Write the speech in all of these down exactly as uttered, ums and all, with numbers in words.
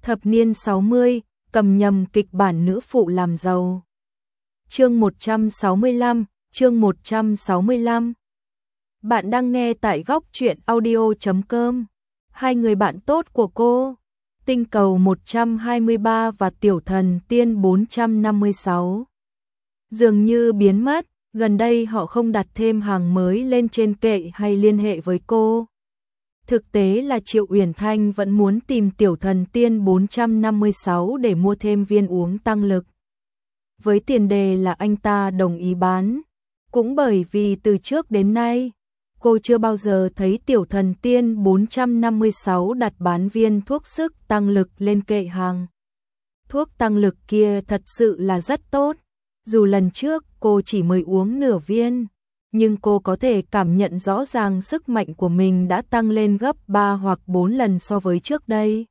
Thập niên sáu mươi, cầm nhầm kịch bản nữ phụ làm giàu. Chương một trăm sáu mươi lăm, chương một trăm sáu mươi lăm. Bạn đang nghe tại góc truyện audio chấm com. Hai người bạn tốt của cô, Tinh cầu một trăm hai mươi ba và Tiểu Thần Tiên bốn trăm năm mươi sáu. Dường như biến mất, gần đây họ không đặt thêm hàng mới lên trên kệ hay liên hệ với cô. Thực tế là Triệu Uyển Thanh vẫn muốn tìm Tiểu Thần Tiên bốn trăm năm mươi sáu để mua thêm viên uống tăng lực. Với tiền đề là anh ta đồng ý bán. Cũng bởi vì từ trước đến nay, cô chưa bao giờ thấy Tiểu Thần Tiên bốn trăm năm mươi sáu đặt bán viên thuốc sức tăng lực lên kệ hàng. Thuốc tăng lực kia thật sự là rất tốt. Dù lần trước cô chỉ mới uống nửa viên, nhưng cô có thể cảm nhận rõ ràng sức mạnh của mình đã tăng lên gấp ba hoặc bốn lần so với trước đây.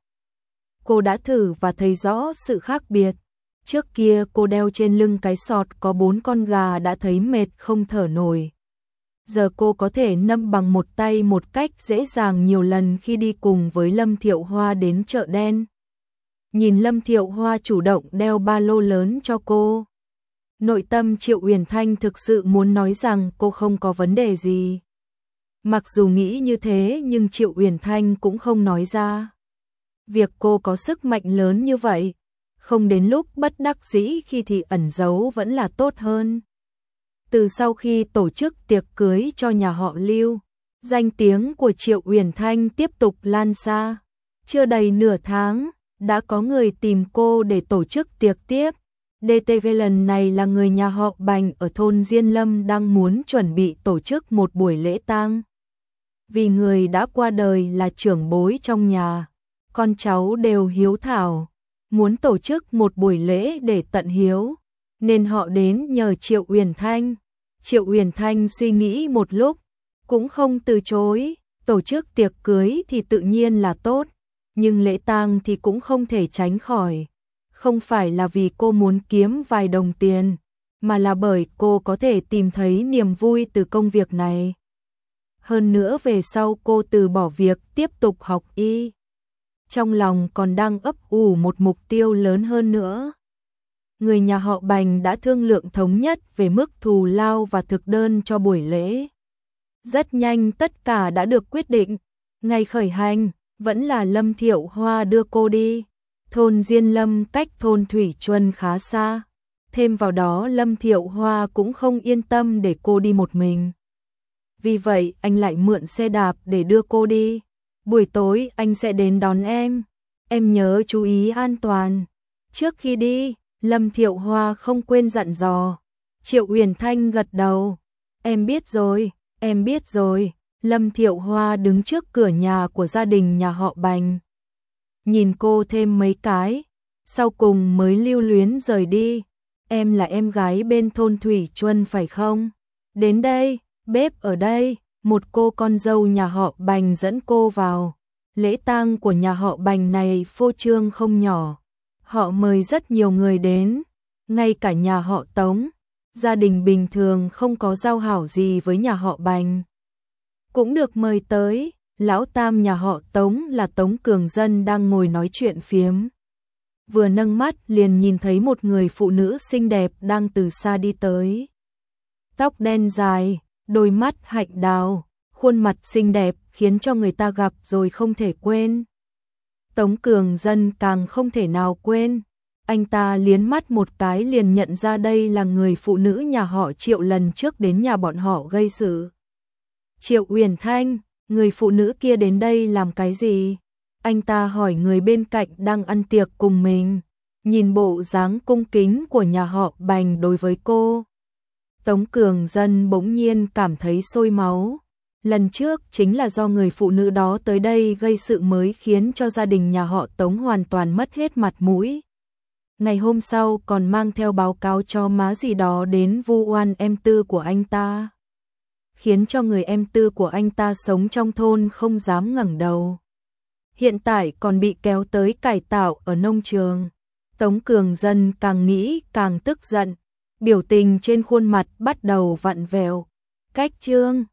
Cô đã thử và thấy rõ sự khác biệt. Trước kia cô đeo trên lưng cái sọt có bốn con gà đã thấy mệt không thở nổi. Giờ cô có thể nâm bằng một tay một cách dễ dàng nhiều lần khi đi cùng với Lâm Thiệu Hoa đến chợ đen. Nhìn Lâm Thiệu Hoa chủ động đeo ba lô lớn cho cô, nội tâm Triệu Uyển Thanh thực sự muốn nói rằng cô không có vấn đề gì. Mặc dù nghĩ như thế nhưng Triệu Uyển Thanh cũng không nói ra. Việc cô có sức mạnh lớn như vậy, không đến lúc bất đắc dĩ khi thì ẩn giấu vẫn là tốt hơn. Từ sau khi tổ chức tiệc cưới cho nhà họ Lưu, danh tiếng của Triệu Uyển Thanh tiếp tục lan xa. Chưa đầy nửa tháng, đã có người tìm cô để tổ chức tiệc tiếp. đê tê vê lần này là người nhà họ Bành ở thôn Diên Lâm đang muốn chuẩn bị tổ chức một buổi lễ tang. Vì người đã qua đời là trưởng bối trong nhà, con cháu đều hiếu thảo, muốn tổ chức một buổi lễ để tận hiếu, nên họ đến nhờ Triệu Uyển Thanh. Triệu Uyển Thanh suy nghĩ một lúc, cũng không từ chối, tổ chức tiệc cưới thì tự nhiên là tốt, nhưng lễ tang thì cũng không thể tránh khỏi. Không phải là vì cô muốn kiếm vài đồng tiền, mà là bởi cô có thể tìm thấy niềm vui từ công việc này. Hơn nữa về sau cô từ bỏ việc tiếp tục học y. Trong lòng còn đang ấp ủ một mục tiêu lớn hơn nữa. Người nhà họ Bành đã thương lượng thống nhất về mức thù lao và thực đơn cho buổi lễ. Rất nhanh tất cả đã được quyết định. Ngày khởi hành, vẫn là Lâm Thiệu Hoa đưa cô đi. Thôn Diên Lâm cách thôn Thủy Chuân khá xa. Thêm vào đó Lâm Thiệu Hoa cũng không yên tâm để cô đi một mình. Vì vậy anh lại mượn xe đạp để đưa cô đi. Buổi tối anh sẽ đến đón em. Em nhớ chú ý an toàn. Trước khi đi, Lâm Thiệu Hoa không quên dặn dò. Triệu Uyển Thanh gật đầu. Em biết rồi, em biết rồi. Lâm Thiệu Hoa đứng trước cửa nhà của gia đình nhà họ Bành. Nhìn cô thêm mấy cái, sau cùng mới lưu luyến rời đi. Em là em gái bên thôn Thủy Chuân phải không? Đến đây, bếp ở đây. Một cô con dâu nhà họ Bành dẫn cô vào. Lễ tang của nhà họ Bành này phô trương không nhỏ. Họ mời rất nhiều người đến, ngay cả nhà họ Tống. Gia đình bình thường không có giao hảo gì với nhà họ Bành, cũng được mời tới. Lão tam nhà họ Tống là Tống Cường Dân đang ngồi nói chuyện phiếm. Vừa nâng mắt liền nhìn thấy một người phụ nữ xinh đẹp đang từ xa đi tới. Tóc đen dài, đôi mắt hạnh đào, khuôn mặt xinh đẹp khiến cho người ta gặp rồi không thể quên. Tống Cường Dân càng không thể nào quên. Anh ta liến mắt một cái liền nhận ra đây là người phụ nữ nhà họ Triệu lần trước đến nhà bọn họ gây sự. Triệu Uyển Thanh, người phụ nữ kia đến đây làm cái gì? Anh ta hỏi người bên cạnh đang ăn tiệc cùng mình. Nhìn bộ dáng cung kính của nhà họ Bành đối với cô, Tống Cường Dân bỗng nhiên cảm thấy sôi máu. Lần trước chính là do người phụ nữ đó tới đây gây sự mới khiến cho gia đình nhà họ Tống hoàn toàn mất hết mặt mũi. Ngày hôm sau còn mang theo báo cáo cho má gì đó đến vu oan em tư của anh ta, khiến cho người em tư của anh ta sống trong thôn không dám ngẩng đầu. Hiện tại còn bị kéo tới cải tạo ở nông trường. Tống Cường Dân càng nghĩ càng tức giận, biểu tình trên khuôn mặt bắt đầu vặn vẹo. Cách chương